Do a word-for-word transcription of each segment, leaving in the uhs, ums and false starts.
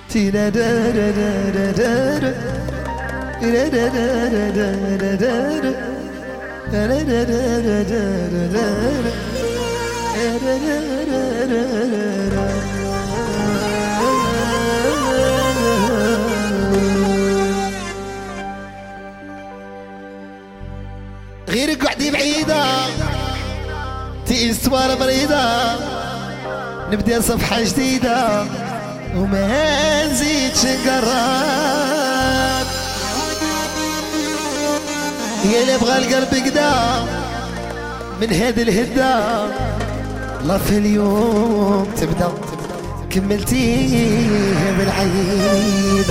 غيرك وحدي بعيدة تيستوار مريضة نبدأ صفحة جديدة وما نزيدش نقرب يا اللي بغى القلب كدا من هذه الهدة لا في اليوم تبدا كملتيه بالعيب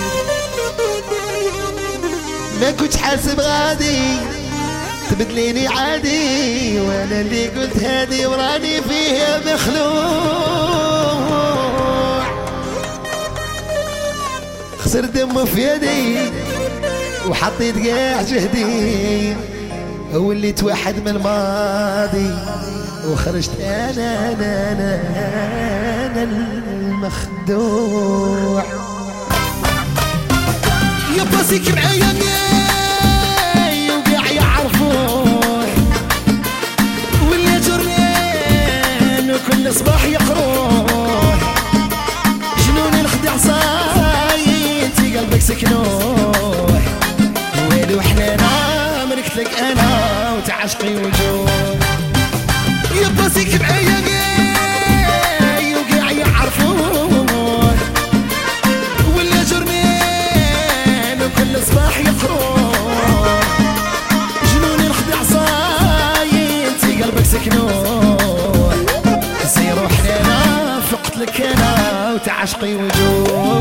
ما كنتش حاسب غادي تبدليني عادي وانا اللي قلت هادي وراني فيها مخلوع خسر دم في يدي وحطيت قاع جهدي وليت واحد من الماضي وخرجت انا انا انا, أنا المخدوع يا باسيك معايا وقاع يعرفوه واللي جرنان وكل صباح يقروه جنون الخدع صايتي قلبك سكنوه ويلو حنانا مركت لك انا وتعشقي وجوه يا باسيك معايا وقاع يعرفوه واللي جرنان وكل صباح يقروه جنون الخدع صايتي قلبك سكنوه سيروا حنانا فقت لك انا وتعشقي وجوه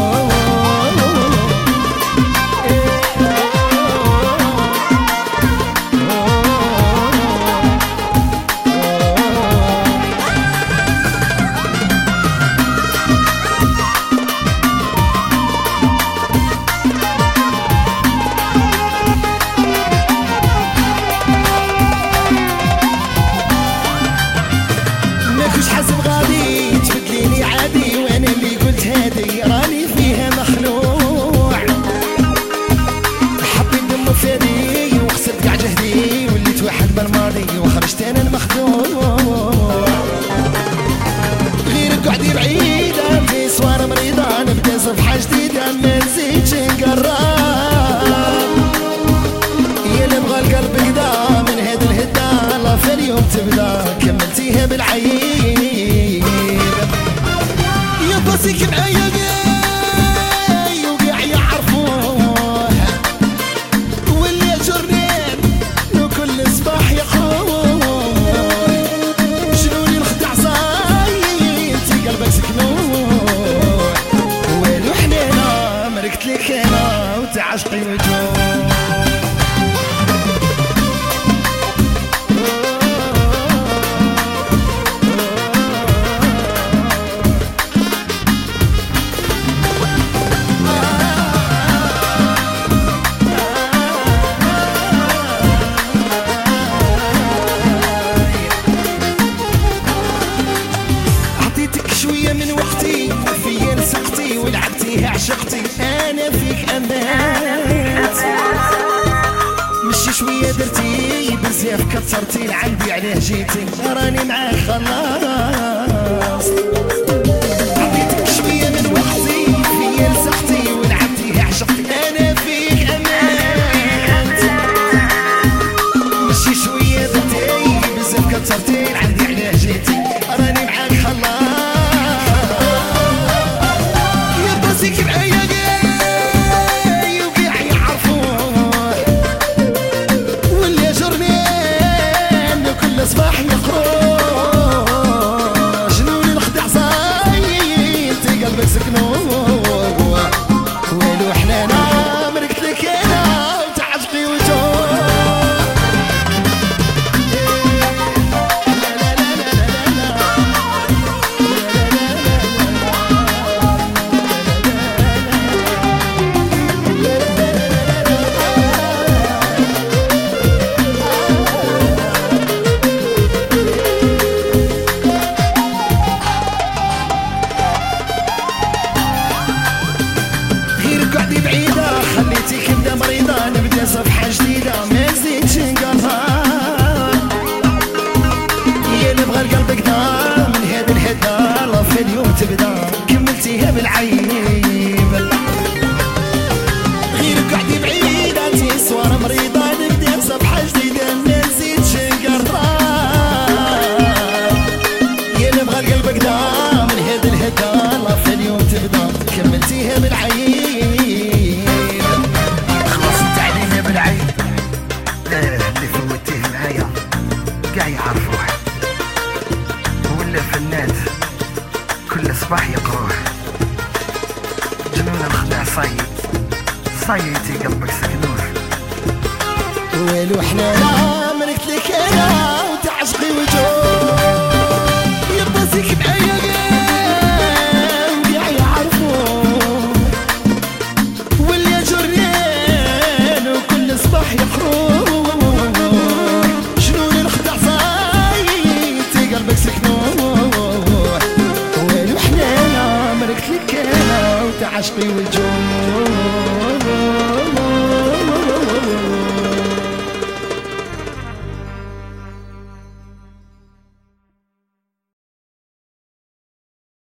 ماكوش حاسب غادي تبدليني عادي وانا اللي قلت هادي راني فيها مخلوع حبيت دم فادي وخسرت قاع جهدي وليت واحد بالماضي وخرجت انا المخدوع غيرك وحدي بعيدة في صوار مريضة نبدا صفحة جديدة ما نزيدش نقرب يا اللي بغى القلب كدا من هاد الهدة لا في اليوم تبدا كملتيها بالعيب يا باسيك معايا وقاع يعرفوه واللي جرنان وكل صباح يقروه جنون الخدع صايتي قلبك سكنوه ويلو حنينة مركت لك انا وتعشقي وجوه شوية من وقتي فيا لصقتي ولعبتيها عشقتي انا فيك امات مشي شوية درتي بزاف كثرتي لعندي عليه جيتي راني معاك خلاص عطيتك شوية من وقتي فيا لصقتي ولعبتيها عشقتي انا فيك امات مشي شوية درتي بزاف كثرتي لعندي عليه جيتي راني معاك خلاص باسيك معايا وقاع يعرفوه واللي جرنان وكل صباح يقروه صايتي قلبك سكنوه. ويلو حنانا مركت لك انا وتعشقي وجوه يبصيك معايا وكاع يعرفوا واللي جريان وكل صباح يخروج شنو الخدع صايتي قلبك سكنوه. ويلو حنانا مركت لك انا وتعشقي وجوه